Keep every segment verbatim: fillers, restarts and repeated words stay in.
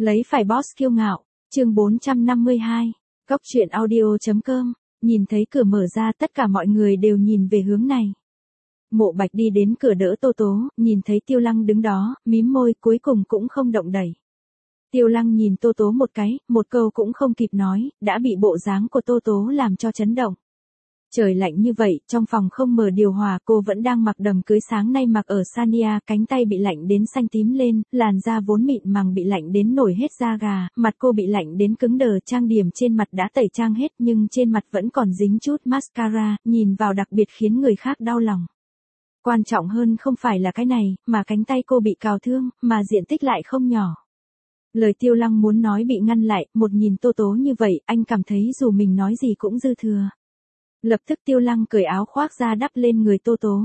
Lấy phải boss kiêu ngạo, chương bốn trăm năm mươi hai, Cóc truyện audio.com, nhìn thấy cửa mở ra tất cả mọi người đều nhìn về hướng này. Mộ Bạch đi đến cửa đỡ Tô Tố, nhìn thấy Tiêu Lăng đứng đó, mím môi cuối cùng cũng không động đẩy. Tiêu Lăng nhìn Tô Tố một cái, một câu cũng không kịp nói, đã bị bộ dáng của Tô Tố làm cho chấn động. Trời lạnh như vậy, trong phòng không mở điều hòa, cô vẫn đang mặc đầm cưới sáng nay mặc ở Sania, cánh tay bị lạnh đến xanh tím lên, làn da vốn mịn màng bị lạnh đến nổi hết da gà, mặt cô bị lạnh đến cứng đờ, trang điểm trên mặt đã tẩy trang hết nhưng trên mặt vẫn còn dính chút mascara, nhìn vào đặc biệt khiến người khác đau lòng. Quan trọng hơn không phải là cái này, mà cánh tay cô bị cào thương, mà diện tích lại không nhỏ. Lời Tiêu Lăng muốn nói bị ngăn lại, một nhìn Tô Tố như vậy, anh cảm thấy dù mình nói gì cũng dư thừa. Lập tức Tiêu Lăng cởi áo khoác ra đắp lên người Tô Tố.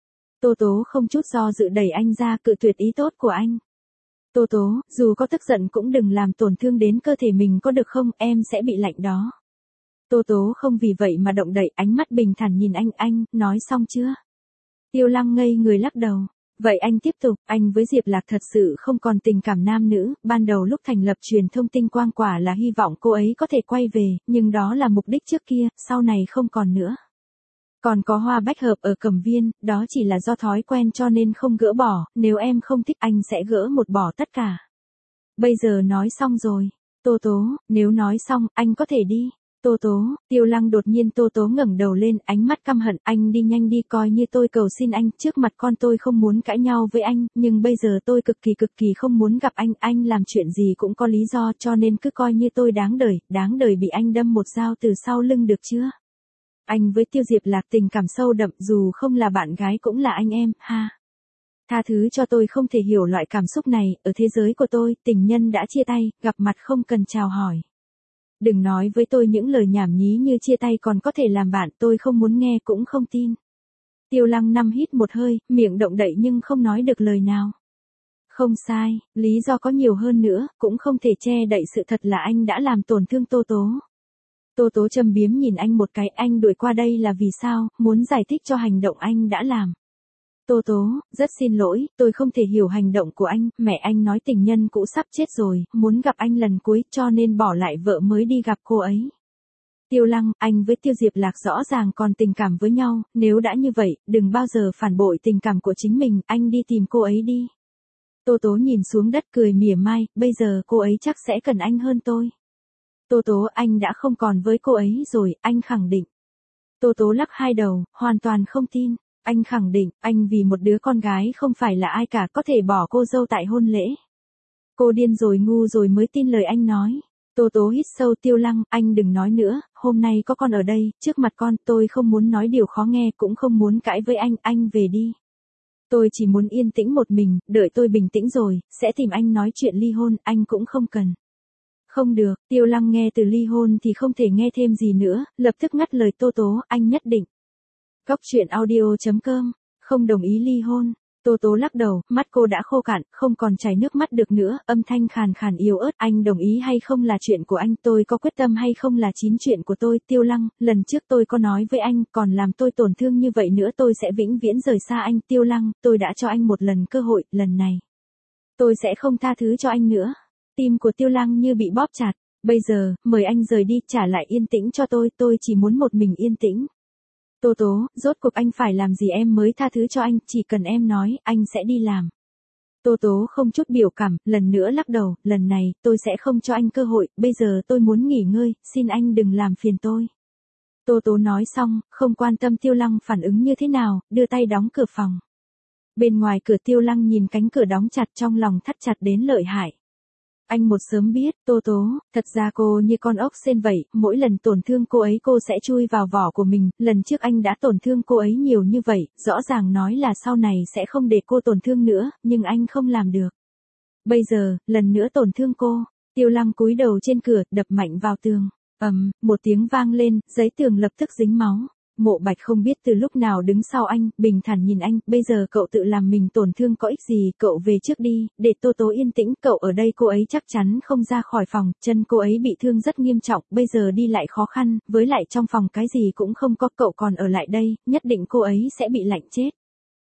Tô Tố không chút do dự đẩy anh ra, cự tuyệt ý tốt của anh. Tô Tố, dù có tức giận cũng đừng làm tổn thương đến cơ thể mình có được không, em sẽ bị lạnh đó. Tô Tố không vì vậy mà động đậy, ánh mắt bình thản nhìn anh, anh, nói xong chưa? Tiêu Lăng ngây người lắc đầu. Vậy anh tiếp tục, anh với Diệp Lạc thật sự không còn tình cảm nam nữ, ban đầu lúc thành lập truyền thông Tinh Quang quả là hy vọng cô ấy có thể quay về, nhưng đó là mục đích trước kia, sau này không còn nữa. Còn có hoa bách hợp ở Cẩm Viên, đó chỉ là do thói quen cho nên không gỡ bỏ, nếu em không thích anh sẽ gỡ một bỏ tất cả. Bây giờ nói xong rồi, Tô Tố, nếu nói xong, anh có thể đi. Tô Tố, Tiêu Lăng đột nhiên Tô Tố ngẩng đầu lên, ánh mắt căm hận, anh đi nhanh đi, coi như tôi cầu xin anh, trước mặt con tôi không muốn cãi nhau với anh, nhưng bây giờ tôi cực kỳ cực kỳ không muốn gặp anh, anh làm chuyện gì cũng có lý do cho nên cứ coi như tôi đáng đời, đáng đời bị anh đâm một dao từ sau lưng được chưa? Anh với Tiêu Diệp Lạc tình cảm sâu đậm, dù không là bạn gái cũng là anh em, ha. Tha thứ cho tôi không thể hiểu loại cảm xúc này, ở thế giới của tôi, tình nhân đã chia tay, gặp mặt không cần chào hỏi. Đừng nói với tôi những lời nhảm nhí như chia tay còn có thể làm bạn, tôi không muốn nghe cũng không tin. Tiêu Lăng năm hít một hơi, miệng động đậy nhưng không nói được lời nào. Không sai, lý do có nhiều hơn nữa, cũng không thể che đậy sự thật là anh đã làm tổn thương Tô Tố. Tô Tố châm biếm nhìn anh một cái, anh đuổi qua đây là vì sao, muốn giải thích cho hành động anh đã làm. Tô Tố, rất xin lỗi, tôi không thể hiểu hành động của anh, mẹ anh nói tình nhân cũ sắp chết rồi, muốn gặp anh lần cuối cho nên bỏ lại vợ mới đi gặp cô ấy. Tiêu Lăng, anh với Tiêu Diệp Lạc rõ ràng còn tình cảm với nhau, nếu đã như vậy, đừng bao giờ phản bội tình cảm của chính mình, anh đi tìm cô ấy đi. Tô Tố nhìn xuống đất cười mỉa mai, bây giờ cô ấy chắc sẽ cần anh hơn tôi. Tô Tố, anh đã không còn với cô ấy rồi, anh khẳng định. Tô Tố lắc hai đầu, hoàn toàn không tin. Anh khẳng định, anh vì một đứa con gái không phải là ai cả có thể bỏ cô dâu tại hôn lễ. Cô điên rồi ngu rồi mới tin lời anh nói. Tô Tố hít sâu. Tiêu Lăng, anh đừng nói nữa, hôm nay có con ở đây, trước mặt con, tôi không muốn nói điều khó nghe cũng không muốn cãi với anh, anh về đi. Tôi chỉ muốn yên tĩnh một mình, đợi tôi bình tĩnh rồi, sẽ tìm anh nói chuyện ly hôn, anh cũng không cần. Không được, Tiêu Lăng nghe từ ly hôn thì không thể nghe thêm gì nữa, lập tức ngắt lời Tô Tố, anh nhất định. Cóc truyện audio.com, không đồng ý ly hôn. Tô Tố lắc đầu, mắt cô đã khô cạn, không còn chảy nước mắt được nữa, âm thanh khàn khàn yếu ớt, anh đồng ý hay không là chuyện của anh, tôi có quyết tâm hay không là chín chuyện của tôi. Tiêu Lăng, lần trước tôi có nói với anh, còn làm tôi tổn thương như vậy nữa tôi sẽ vĩnh viễn rời xa anh. Tiêu Lăng, tôi đã cho anh một lần cơ hội, lần này tôi sẽ không tha thứ cho anh nữa. Tim của Tiêu Lăng như bị bóp chặt, bây giờ, mời anh rời đi, trả lại yên tĩnh cho tôi, tôi chỉ muốn một mình yên tĩnh. Tô Tố, rốt cuộc anh phải làm gì em mới tha thứ cho anh, chỉ cần em nói, anh sẽ đi làm. Tô Tố không chút biểu cảm, lần nữa lắc đầu, lần này, tôi sẽ không cho anh cơ hội, bây giờ tôi muốn nghỉ ngơi, xin anh đừng làm phiền tôi. Tô Tố nói xong, không quan tâm Tiêu Lăng phản ứng như thế nào, đưa tay đóng cửa phòng. Bên ngoài cửa Tiêu Lăng nhìn cánh cửa đóng chặt trong lòng thắt chặt đến lợi hại. Anh một sớm biết, Tô Tố, thật ra cô như con ốc sên vậy, mỗi lần tổn thương cô ấy cô sẽ chui vào vỏ của mình, lần trước anh đã tổn thương cô ấy nhiều như vậy, rõ ràng nói là sau này sẽ không để cô tổn thương nữa, nhưng anh không làm được. Bây giờ, lần nữa tổn thương cô, Tiêu Lăng cúi đầu trên cửa, đập mạnh vào tường, ầm, một tiếng vang lên, giấy tường lập tức dính máu. Mộ Bạch không biết từ lúc nào đứng sau anh, bình thản nhìn anh, bây giờ cậu tự làm mình tổn thương có ích gì, cậu về trước đi, để Tô Tố yên tĩnh, cậu ở đây cô ấy chắc chắn không ra khỏi phòng, chân cô ấy bị thương rất nghiêm trọng, bây giờ đi lại khó khăn, với lại trong phòng cái gì cũng không có, cậu còn ở lại đây, nhất định cô ấy sẽ bị lạnh chết.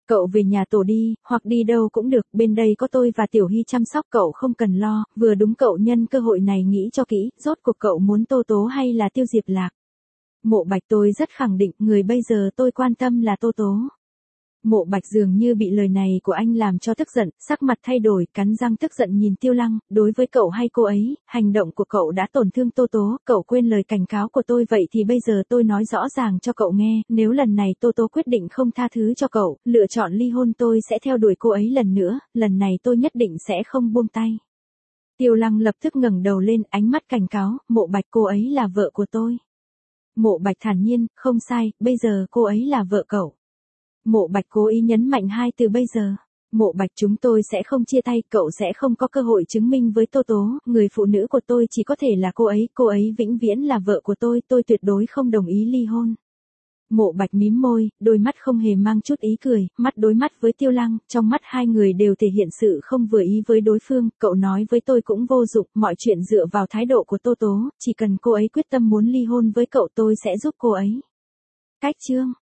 Cậu về nhà tổ đi, hoặc đi đâu cũng được, bên đây có tôi và Tiểu Hy chăm sóc cậu không cần lo, vừa đúng cậu nhân cơ hội này nghĩ cho kỹ, rốt cuộc cậu muốn Tô Tố hay là Tiêu Diệp Lạc. Mộ Bạch tôi rất khẳng định, người bây giờ tôi quan tâm là Tô Tố. Mộ Bạch dường như bị lời này của anh làm cho tức giận, sắc mặt thay đổi, cắn răng tức giận nhìn Tiêu Lăng, đối với cậu hay cô ấy, hành động của cậu đã tổn thương Tô Tố, cậu quên lời cảnh cáo của tôi vậy thì bây giờ tôi nói rõ ràng cho cậu nghe, nếu lần này Tô Tố quyết định không tha thứ cho cậu, lựa chọn ly hôn tôi sẽ theo đuổi cô ấy lần nữa, lần này tôi nhất định sẽ không buông tay. Tiêu Lăng lập tức ngẩng đầu lên, ánh mắt cảnh cáo, Mộ Bạch cô ấy là vợ của tôi. Mộ Bạch thản nhiên, không sai, bây giờ cô ấy là vợ cậu. Mộ Bạch cố ý nhấn mạnh hai từ bây giờ. Mộ Bạch chúng tôi sẽ không chia tay, cậu sẽ không có cơ hội chứng minh với Tô Tố, người phụ nữ của tôi chỉ có thể là cô ấy, cô ấy vĩnh viễn là vợ của tôi, tôi tuyệt đối không đồng ý ly hôn. Mộ Bạch mím môi, đôi mắt không hề mang chút ý cười, mắt đối mắt với Tiêu Lăng, trong mắt hai người đều thể hiện sự không vừa ý với đối phương, cậu nói với tôi cũng vô dụng, mọi chuyện dựa vào thái độ của Tô Tố, chỉ cần cô ấy quyết tâm muốn ly hôn với cậu tôi sẽ giúp cô ấy. Cách chương